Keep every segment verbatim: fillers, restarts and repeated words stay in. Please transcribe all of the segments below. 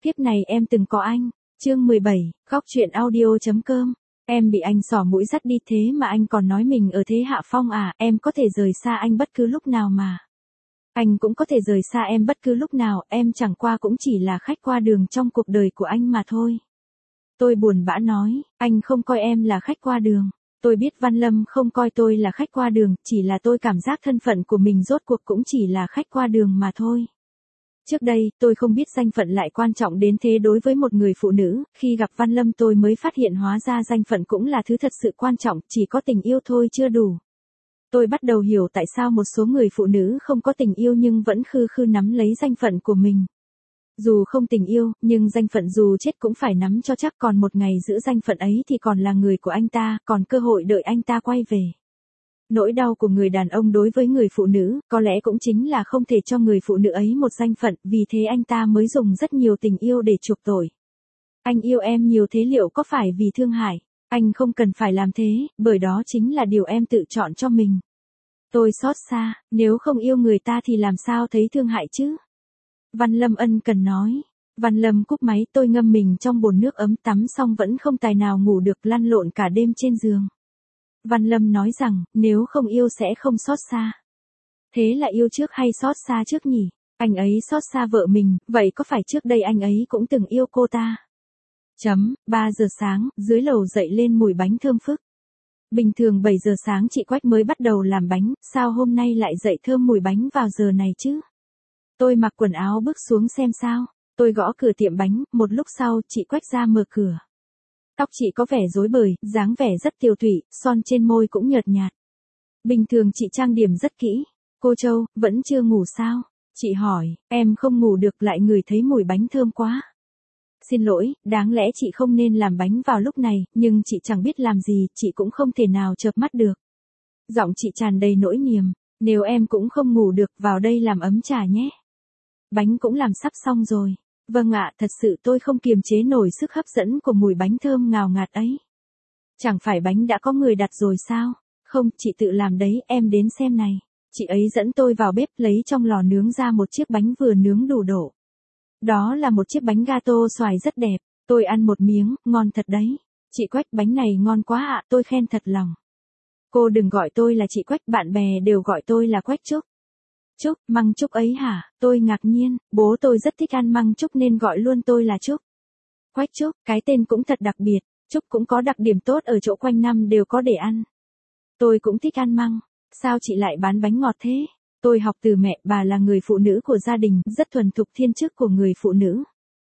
Kiếp này em từng có anh. Chương mười bảy, góc truyện audio.com. Em bị anh xỏ mũi dắt đi thế mà anh còn nói mình ở thế hạ phong à, em có thể rời xa anh bất cứ lúc nào mà. Anh cũng có thể rời xa em bất cứ lúc nào, em chẳng qua cũng chỉ là khách qua đường trong cuộc đời của anh mà thôi. Tôi buồn bã nói, anh không coi em là khách qua đường. Tôi biết Văn Lâm không coi tôi là khách qua đường, chỉ là tôi cảm giác thân phận của mình rốt cuộc cũng chỉ là khách qua đường mà thôi. Trước đây, tôi không biết danh phận lại quan trọng đến thế đối với một người phụ nữ, khi gặp Văn Lâm tôi mới phát hiện hóa ra danh phận cũng là thứ thật sự quan trọng, chỉ có tình yêu thôi chưa đủ. Tôi bắt đầu hiểu tại sao một số người phụ nữ không có tình yêu nhưng vẫn khư khư nắm lấy danh phận của mình. Dù không tình yêu, nhưng danh phận dù chết cũng phải nắm cho chắc, còn một ngày giữ danh phận ấy thì còn là người của anh ta, còn cơ hội đợi anh ta quay về. Nỗi đau của người đàn ông đối với người phụ nữ, có lẽ cũng chính là không thể cho người phụ nữ ấy một danh phận, vì thế anh ta mới dùng rất nhiều tình yêu để chuộc tội. Anh yêu em nhiều thế liệu có phải vì thương hại? Anh không cần phải làm thế, bởi đó chính là điều em tự chọn cho mình. Tôi xót xa, nếu không yêu người ta thì làm sao thấy thương hại chứ? Văn Lâm ân cần nói. Văn Lâm cúp máy, tôi ngâm mình trong bồn nước ấm, tắm xong vẫn không tài nào ngủ được, lăn lộn cả đêm trên giường. Văn Lâm nói rằng, nếu không yêu sẽ không xót xa. Thế là yêu trước hay xót xa trước nhỉ? Anh ấy xót xa vợ mình, vậy có phải trước đây anh ấy cũng từng yêu cô ta? Chấm, ba giờ sáng, dưới lầu dậy lên mùi bánh thơm phức. Bình thường bảy giờ sáng chị Quách mới bắt đầu làm bánh, sao hôm nay lại dậy thơm mùi bánh vào giờ này chứ? Tôi mặc quần áo bước xuống xem sao. Tôi gõ cửa tiệm bánh, một lúc sau, chị Quách ra mở cửa. Tóc chị có vẻ rối bời, dáng vẻ rất tiều tụy, son trên môi cũng nhợt nhạt. Bình thường chị trang điểm rất kỹ. Cô Châu, vẫn chưa ngủ sao? Chị hỏi, em không ngủ được lại ngửi thấy mùi bánh thơm quá. Xin lỗi, đáng lẽ chị không nên làm bánh vào lúc này, nhưng chị chẳng biết làm gì, chị cũng không thể nào chợp mắt được. Giọng chị tràn đầy nỗi niềm, nếu em cũng không ngủ được, vào đây làm ấm trà nhé. Bánh cũng làm sắp xong rồi. Vâng ạ, thật sự tôi không kiềm chế nổi sức hấp dẫn của mùi bánh thơm ngào ngạt ấy. Chẳng phải bánh đã có người đặt rồi sao? Không, chị tự làm đấy, em đến xem này. Chị ấy dẫn tôi vào bếp lấy trong lò nướng ra một chiếc bánh vừa nướng đủ độ. Đó là một chiếc bánh gato xoài rất đẹp. Tôi ăn một miếng, ngon thật đấy. Chị Quách, bánh này ngon quá ạ, tôi khen thật lòng. Cô đừng gọi tôi là chị Quách, bạn bè đều gọi tôi là Quách Trúc. Trúc, măng trúc ấy hả? Tôi ngạc nhiên, bố tôi rất thích ăn măng trúc nên gọi luôn tôi là Trúc. Quách Trúc, cái tên cũng thật đặc biệt, Trúc cũng có đặc điểm tốt ở chỗ quanh năm đều có để ăn. Tôi cũng thích ăn măng, sao chị lại bán bánh ngọt thế? Tôi học từ mẹ, bà là người phụ nữ của gia đình, rất thuần thục thiên chức của người phụ nữ.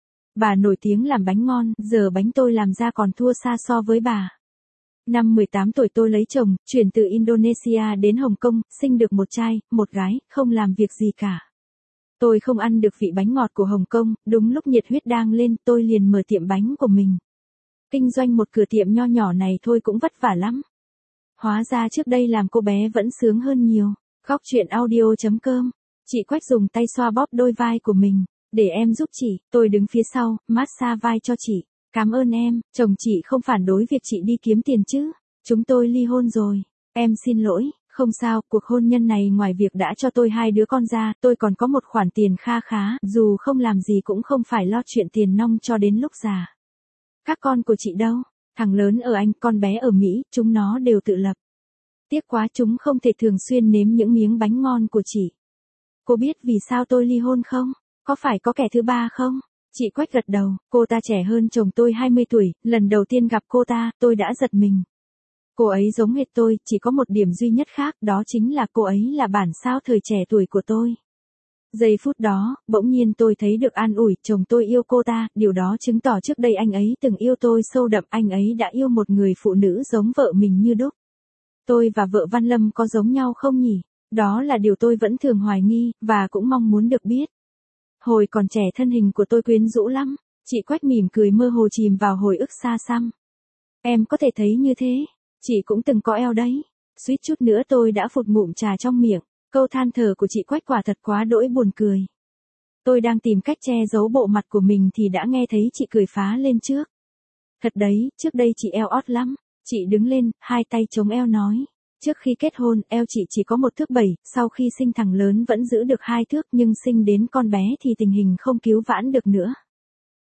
Bà nổi tiếng làm bánh ngon, giờ bánh tôi làm ra còn thua xa so với bà. Năm mười tám tuổi tôi lấy chồng, chuyển từ Indonesia đến Hồng Kông, sinh được một trai, một gái, không làm việc gì cả. Tôi không ăn được vị bánh ngọt của Hồng Kông, đúng lúc nhiệt huyết đang lên, tôi liền mở tiệm bánh của mình. Kinh doanh một cửa tiệm nho nhỏ này thôi cũng vất vả lắm. Hóa ra trước đây làm cô bé vẫn sướng hơn nhiều. Góc truyện audio.com. Chị Quách dùng tay xoa bóp đôi vai của mình. Để em giúp chị, tôi đứng phía sau, massage vai cho chị. Cảm ơn em, chồng chị không phản đối việc chị đi kiếm tiền chứ. Chúng tôi ly hôn rồi. Em xin lỗi, không sao, cuộc hôn nhân này ngoài việc đã cho tôi hai đứa con ra, tôi còn có một khoản tiền kha khá, dù không làm gì cũng không phải lo chuyện tiền nong cho đến lúc già. Các con của chị đâu? Thằng lớn ở Anh, con bé ở Mỹ, chúng nó đều tự lập. Tiếc quá chúng không thể thường xuyên nếm những miếng bánh ngon của chị. Cô biết vì sao tôi ly hôn không? Có phải có kẻ thứ ba không? Chị Quách gật đầu, cô ta trẻ hơn chồng tôi hai mươi tuổi, lần đầu tiên gặp cô ta, tôi đã giật mình. Cô ấy giống hệt tôi, chỉ có một điểm duy nhất khác, đó chính là cô ấy là bản sao thời trẻ tuổi của tôi. Giây phút đó, bỗng nhiên tôi thấy được an ủi, chồng tôi yêu cô ta, điều đó chứng tỏ trước đây anh ấy từng yêu tôi sâu đậm, anh ấy đã yêu một người phụ nữ giống vợ mình như đúc. Tôi và vợ Văn Lâm có giống nhau không nhỉ? Đó là điều tôi vẫn thường hoài nghi, và cũng mong muốn được biết. Hồi còn trẻ thân hình của tôi quyến rũ lắm, chị Quách mỉm cười mơ hồ chìm vào hồi ức xa xăm. Em có thể thấy như thế, chị cũng từng có eo đấy. Suýt chút nữa tôi đã phụt ngụm trà trong miệng, câu than thở của chị Quách quả thật quá đỗi buồn cười. Tôi đang tìm cách che giấu bộ mặt của mình thì đã nghe thấy chị cười phá lên trước. Thật đấy, trước đây chị eo ót lắm, chị đứng lên, hai tay chống eo nói. Trước khi kết hôn, eo chị chỉ có một thước bảy, sau khi sinh thằng lớn vẫn giữ được hai thước nhưng sinh đến con bé thì tình hình không cứu vãn được nữa.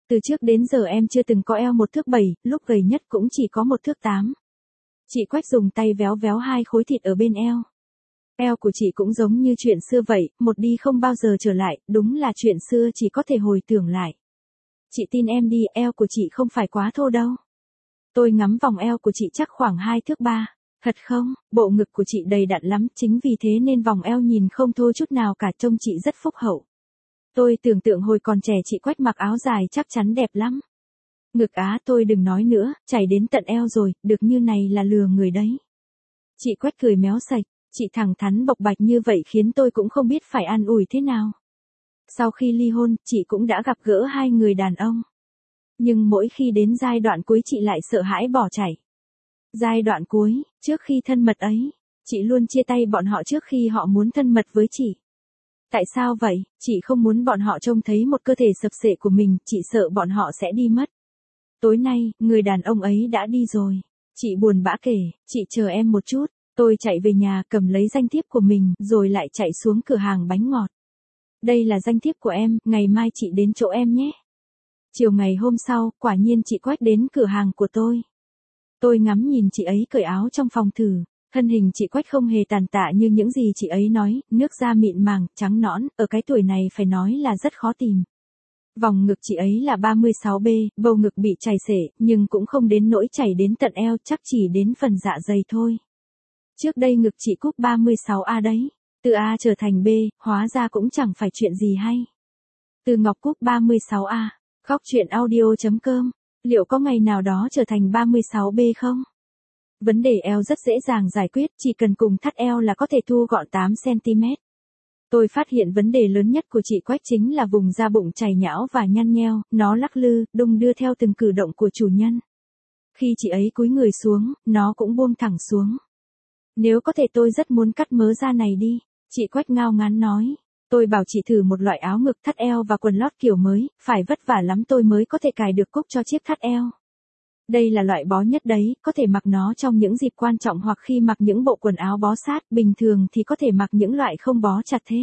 Từ trước đến giờ em chưa từng có eo một thước bảy, lúc gầy nhất cũng chỉ có một thước tám. Chị Quách dùng tay véo véo hai khối thịt ở bên eo. Eo của chị cũng giống như chuyện xưa vậy, một đi không bao giờ trở lại, đúng là chuyện xưa chỉ có thể hồi tưởng lại. Chị tin em đi, eo của chị không phải quá thô đâu. Tôi ngắm vòng eo của chị chắc khoảng hai thước ba. Thật không, bộ ngực của chị đầy đặn lắm, chính vì thế nên vòng eo nhìn không thô chút nào cả, trông chị rất phúc hậu. Tôi tưởng tượng hồi còn trẻ chị Quách mặc áo dài chắc chắn đẹp lắm. Ngực á, tôi đừng nói nữa, chảy đến tận eo rồi, được như này là lừa người đấy. Chị Quách cười méo sạch, chị thẳng thắn bộc bạch như vậy khiến tôi cũng không biết phải an ủi thế nào. Sau khi ly hôn, chị cũng đã gặp gỡ hai người đàn ông. Nhưng mỗi khi đến giai đoạn cuối chị lại sợ hãi bỏ chạy. Giai đoạn cuối, trước khi thân mật ấy, chị luôn chia tay bọn họ trước khi họ muốn thân mật với chị. Tại sao vậy? Chị không muốn bọn họ trông thấy một cơ thể sập sệ của mình, chị sợ bọn họ sẽ đi mất. Tối nay, người đàn ông ấy đã đi rồi. Chị buồn bã kể, chị chờ em một chút. Tôi chạy về nhà cầm lấy danh thiếp của mình rồi lại chạy xuống cửa hàng bánh ngọt. Đây là danh thiếp của em, ngày mai chị đến chỗ em nhé. Chiều ngày hôm sau, quả nhiên chị Quách đến cửa hàng của tôi. Tôi ngắm nhìn chị ấy cởi áo trong phòng thử. Thân hình chị Quách không hề tàn tạ như những gì chị ấy nói, nước da mịn màng, trắng nõn, ở cái tuổi này phải nói là rất khó tìm. Vòng ngực chị ấy là ba mươi sáu B, bầu ngực bị chảy xể, nhưng cũng không đến nỗi chảy đến tận eo, chắc chỉ đến phần dạ dày thôi. Trước đây ngực chị cúp ba mươi sáu A đấy. Từ A trở thành B, hóa ra cũng chẳng phải chuyện gì hay. Từ Ngọc cúp ba mươi sáu A, góc truyện audio chấm com, liệu có ngày nào đó trở thành ba mươi sáu B không? Vấn đề eo rất dễ dàng giải quyết, chỉ cần cùng thắt eo là có thể thu gọn tám xăng ti mét. Tôi phát hiện vấn đề lớn nhất của chị Quách chính là vùng da bụng chảy nhão và nhăn nheo, nó lắc lư, đung đưa theo từng cử động của chủ nhân. Khi chị ấy cúi người xuống, nó cũng buông thẳng xuống. Nếu có thể tôi rất muốn cắt mớ da này đi, chị Quách ngao ngán nói. Tôi bảo chị thử một loại áo ngực thắt eo và quần lót kiểu mới, phải vất vả lắm tôi mới có thể cài được cúc cho chiếc thắt eo. Đây là loại bó nhất đấy, có thể mặc nó trong những dịp quan trọng hoặc khi mặc những bộ quần áo bó sát, bình thường thì có thể mặc những loại không bó chặt thế.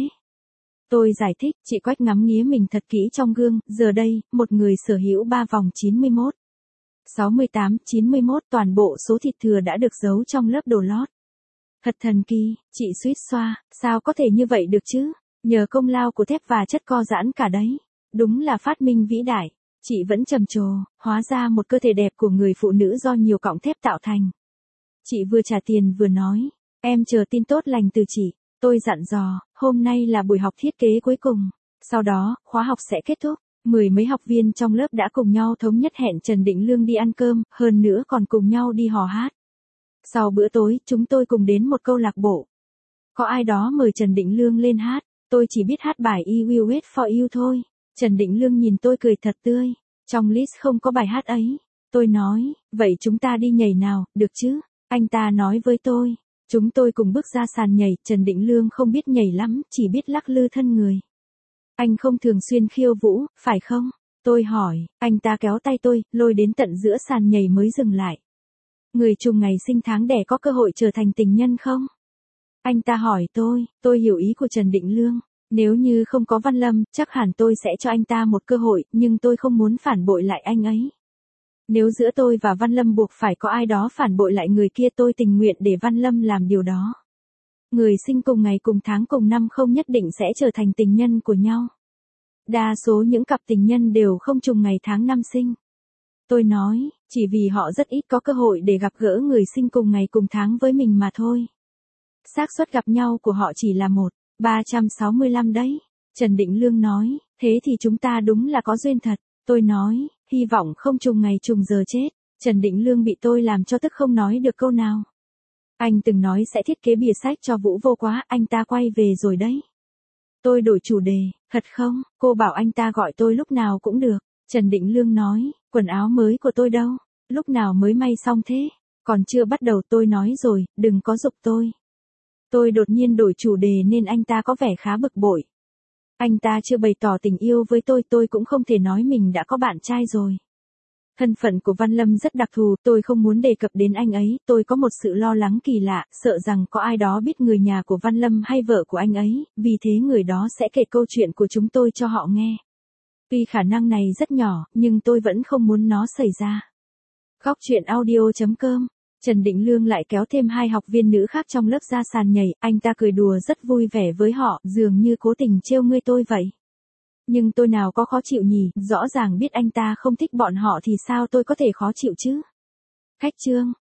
Tôi giải thích, chị Quách ngắm nghía mình thật kỹ trong gương, giờ đây, một người sở hữu ba vòng chín mươi mốt, sáu mươi tám, chín mươi mốt, toàn bộ số thịt thừa đã được giấu trong lớp đồ lót. Thật thần kỳ, chị suýt xoa, sao có thể như vậy được chứ? Nhờ công lao của thép và chất co giãn cả đấy. Đúng là phát minh vĩ đại. Chị vẫn trầm trồ, hóa ra một cơ thể đẹp của người phụ nữ do nhiều cọng thép tạo thành. Chị vừa trả tiền vừa nói, em chờ tin tốt lành từ chị. Tôi dặn dò, hôm nay là buổi học thiết kế cuối cùng. Sau đó, khóa học sẽ kết thúc. Mười mấy học viên trong lớp đã cùng nhau thống nhất hẹn Trần Định Lương đi ăn cơm, hơn nữa còn cùng nhau đi hò hát. Sau bữa tối, chúng tôi cùng đến một câu lạc bộ. Có ai đó mời Trần Định Lương lên hát, tôi chỉ biết hát bài I Will Wait For You thôi. Trần Định Lương nhìn tôi cười thật tươi, trong list không có bài hát ấy. Tôi nói, vậy chúng ta đi nhảy nào, được chứ? Anh ta nói với tôi, chúng tôi cùng bước ra sàn nhảy, Trần Định Lương không biết nhảy lắm, chỉ biết lắc lư thân người. Anh không thường xuyên khiêu vũ, phải không? Tôi hỏi, anh ta kéo tay tôi, lôi đến tận giữa sàn nhảy mới dừng lại. Người trùng ngày sinh tháng đẻ có cơ hội trở thành tình nhân không? Anh ta hỏi tôi, tôi hiểu ý của Trần Định Lương. Nếu như không có Văn Lâm, chắc hẳn tôi sẽ cho anh ta một cơ hội, nhưng tôi không muốn phản bội lại anh ấy. Nếu giữa tôi và Văn Lâm buộc phải có ai đó phản bội lại người kia, tôi tình nguyện để Văn Lâm làm điều đó. Người sinh cùng ngày cùng tháng cùng năm không nhất định sẽ trở thành tình nhân của nhau. Đa số những cặp tình nhân đều không trùng ngày tháng năm sinh. Tôi nói, chỉ vì họ rất ít có cơ hội để gặp gỡ người sinh cùng ngày cùng tháng với mình mà thôi. Xác suất gặp nhau của họ chỉ là một, ba trăm sáu mươi lăm đấy. Trần Định Lương nói, thế thì chúng ta đúng là có duyên thật. Tôi nói, hy vọng không trùng ngày trùng giờ chết. Trần Định Lương bị tôi làm cho tức không nói được câu nào. Anh từng nói sẽ thiết kế bìa sách cho Vũ Vô Quá, anh ta quay về rồi đấy. Tôi đổi chủ đề, thật không, cô bảo anh ta gọi tôi lúc nào cũng được. Trần Định Lương nói, quần áo mới của tôi đâu, lúc nào mới may xong thế, còn chưa bắt đầu. Tôi nói rồi, đừng có giục tôi. Tôi đột nhiên đổi chủ đề nên anh ta có vẻ khá bực bội. Anh ta chưa bày tỏ tình yêu với tôi, tôi cũng không thể nói mình đã có bạn trai rồi. Thân phận của Văn Lâm rất đặc thù, tôi không muốn đề cập đến anh ấy, tôi có một sự lo lắng kỳ lạ, sợ rằng có ai đó biết người nhà của Văn Lâm hay vợ của anh ấy, vì thế người đó sẽ kể câu chuyện của chúng tôi cho họ nghe. Tuy khả năng này rất nhỏ, nhưng tôi vẫn không muốn nó xảy ra. Góc chuyện audio.com. Trần Định Lương lại kéo thêm hai học viên nữ khác trong lớp ra sàn nhảy, anh ta cười đùa rất vui vẻ với họ, dường như cố tình trêu ngươi tôi vậy. Nhưng tôi nào có khó chịu nhỉ, rõ ràng biết anh ta không thích bọn họ thì sao tôi có thể khó chịu chứ. Khách trương.